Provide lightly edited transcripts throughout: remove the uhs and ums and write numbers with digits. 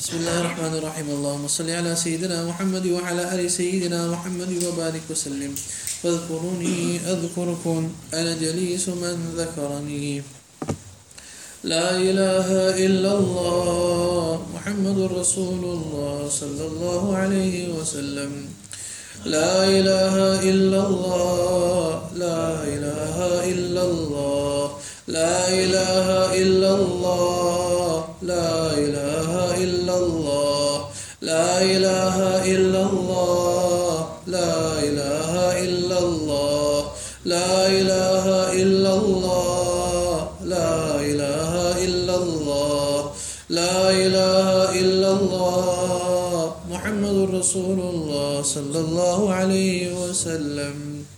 بسم الله الرحمن الرحيم. اللهم صل على سيدنا محمد وعلى آل سيدنا محمد وبارك وسلم. فاذكروني أذكركم أنا جليس من ذكرني. لا إله إلا الله محمد رسول الله صلى الله عليه وسلم. لا إله إلا الله لا إله إلا الله لا إله إلا الله لا إله إلا الله لا إله إلا الله لا إله إلا الله لا إله إلا الله لا إله إلا الله لا إله إلا الله محمد رسول الله صلى الله عليه وسلم.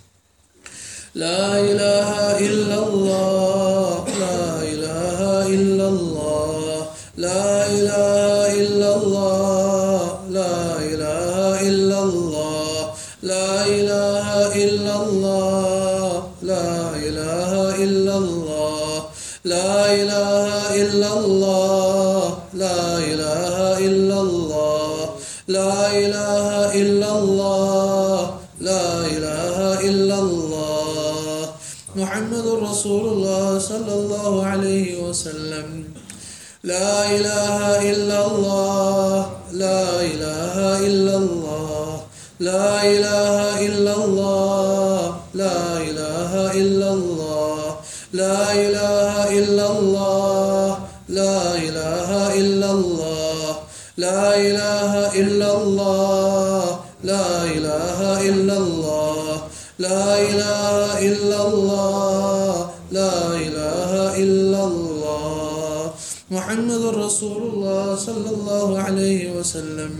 لا إله إلا الله لا إله إلا الله لا إله إلا الله لا إله إلا الله لا إله إلا الله لا إله إلا الله لا إله إلا الله لا إله إلا الله لا إله إلا الله لا إله إلا الله محمد رسول الله صلى الله عليه وسلم. لا إله إلا الله لا إله إلا الله لا إله إلا الله لا إله إلا الله لا إله إلا الله لا إله إلا الله لا إله إلا الله لا إله إلا الله لا إله إلا الله لا إله إلا الله محمد رسول الله صلى الله عليه وسلم.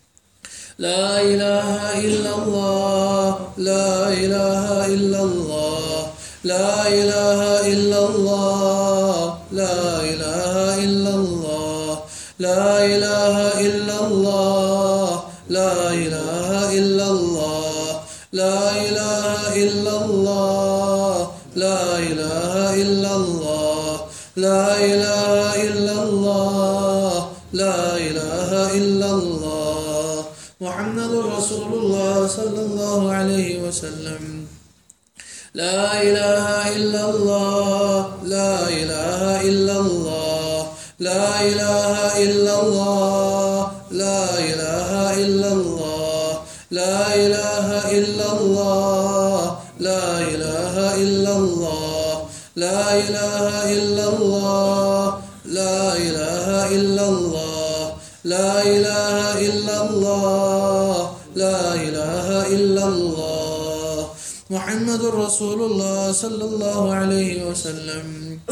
لا إله إلا الله لا إله إلا الله لا إله إلا الله لا إله إلا الله لا إله إلا الله لا إله إلا الله لا إله إلا الله لا إله إلا الله لا إله إلا الله لا إله إلا الله محمد رسول الله صلى الله عليه وسلم. لا إله إلا الله لا إله إلا الله لا إله إلا الله لا إله إلا الله لا إله إلا الله لا إله إلا الله لا إله إلا الله لا إله إلا الله لا إله إلا الله لا إله إلا الله محمد رسول الله صلى الله عليه وسلم.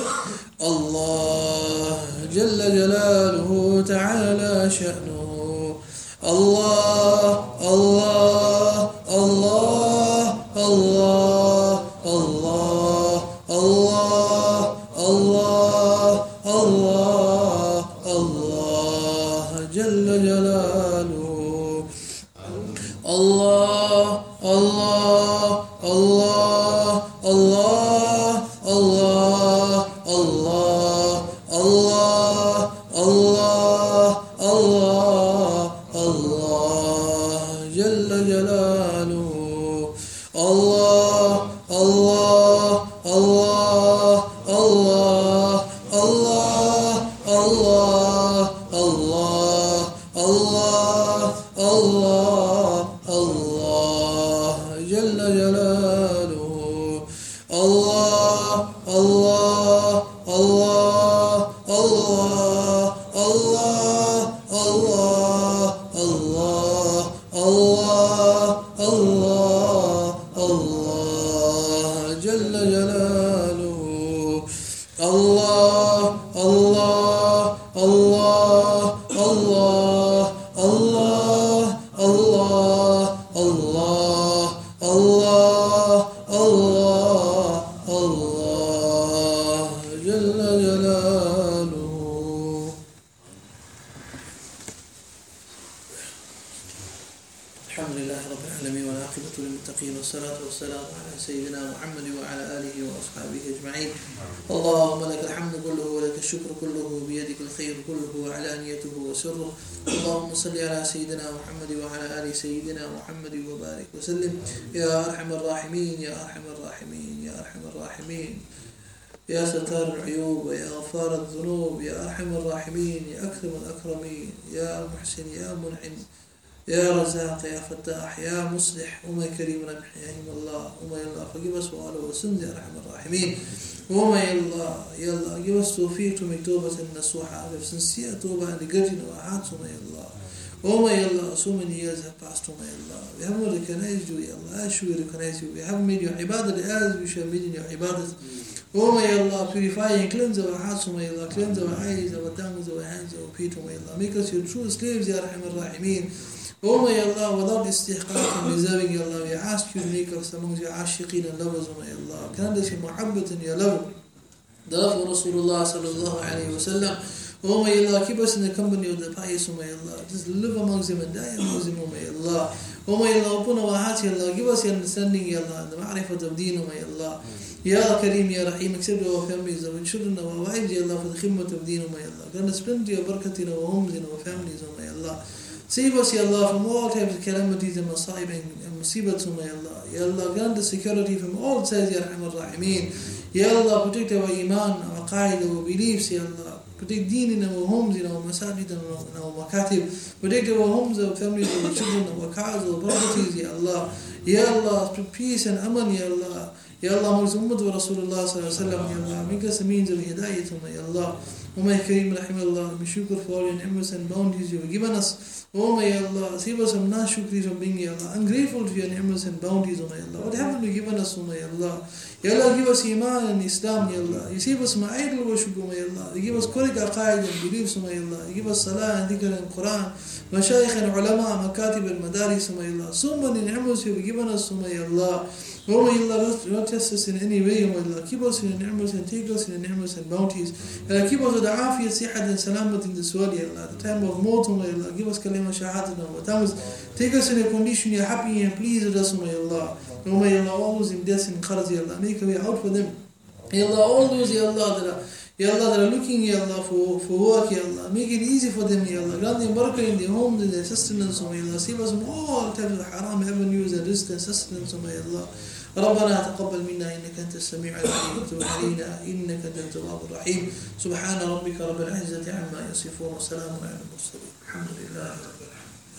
الله جل جلاله تعالى شأنه. الله الله الله الله الله الله الله الله الله جل جلاله. الله الله الله الله الله الله الله الله الله الله جل جلاله. الله الله الله الله الله الله الله الله الله الله جل جلاله. الله الله الله الله الله الله الله الله الله الله جل جلاله. الله الله الله الله الله الله الله الله الله الله جل جلاله. الحمد لله رب العالمين والعاقبة للمتقين والصلاة والسلام على سيدنا محمد وعلى آله وأصحابه أجمعين. اللهم لك الحمد كله ولك الشكر كله بيدك الخير كله وعلانيته وسره. اللهم صل على سيدنا محمد وعلى آل سيدنا محمد وبارك وسلم. يا أرحم الراحمين يا أرحم الراحمين يا أرحم الراحمين يا ستار العيوب ويا غفار الذنوب يا أرحم الراحمين يا أكرم الأكرمين يا محسن يا منعم يا رزاق يا فتاح يا مصلح وما كريم رحمه الله وما يلا فجب سؤاله وسند يا أرحم الراحمين وما يلا جب توفيق مكتوبة النصوحة في سنسية توبة لقرن وعاد وما يلا وما يلا so many years have passed وما يلا we haven't recognized you يلا as we recognize you we haven't made your ibadah as we shall made in your ibadah وما يلا purify and cleanse our hearts وما يلا cleanse our eyes our tongues our hands our feet وما يلا make us your true slaves يا أرحم الراحمين. Oh my Allah, without istihqaq and deserving Ya Allah, we ask you to make us amongst your ashiqeen and lovers, oh my Allah. Grant us your muhabbat and your love. The love of Rasulullah sallallahu alayhi wa sallam. Oh my Allah, keep us in the company of the pious, oh my Allah. Just live amongst them and die amongst them, oh my Allah. Oh my Allah, open our hearts, Ya Allah. Give us your understanding, Ya Allah, and the ma'rifat of deen, oh my Allah. Ya Kareem, Ya Rahim, accept our families, our children, our wives, Ya Allah, for the khidmat of deen, oh my Allah. Grant us plenty of barakat in our homes and our families, oh my Allah. Save us, Ya Allah, from all types of calamities and masaib and musibats, Ya Allah. Ya Allah, grant us security from all sides, Ya Rahman Rahimeen. Ya Allah, protect our iman, our qaid, our beliefs, Ya Allah. Protect deen in our homes, in our masajid, in our makatib. Protect our homes, our families, our children, our cars, our properties, Ya Allah. Ya Allah, peace and aman, Ya Allah. Ya Allah, amongst ummah wa Rasulullah sallallahu alayhi wa sallam, Ya Allah. Make us a means of hidayat, Ya Allah. O my Kareem, Rahimahullah, we shukr for all your ni'mas and bounties you have given us. Oh my Allah, save us from non-shukris from being, Ya Allah, ungrateful to your ni'mas and bounties, oh my Allah. What haven't you given us, oh my Allah? Ya Allah, give us iman and Islam, Ya Allah. You save us from idol worship, oh my Allah. You give us correct aqaid and beliefs, oh my Allah. You give us salah and dhikr and Quran, mashayikh and ulama, makatib and madaris, oh my Allah. So many ni'mas you have given us, oh my Allah. Oh my Allah, don't test us in any way, oh my Allah. Keep us in your ni'mas and take us in your ni'mas and bounties. Keep us with the afiyat, sihat and salamat in this world, Ya Allah. At the time of maut, oh my Allah. Give us kalima shahadat and tongues. Take us in a condition you're happy and pleased with us, oh my Allah. Oh my Allah, all those in death and kharz, Ya Allah. Make a way out for them. Ya Allah, all those, Ya Allah, that are looking, Ya Allah, for work, Ya Allah. Make it easy for them, Ya Allah. Grant them barakah in their homes and their sustenance, oh my Allah. Save us from all types of haram avenues and rizq and sustenance, oh my Allah. ربنا تقبل منا إنك أنت السميع العليم وتب علينا إنك أنت التواب الرحيم. سبحان ربك رب العزة عما يصفون وسلام على المرسلين الحمد لله.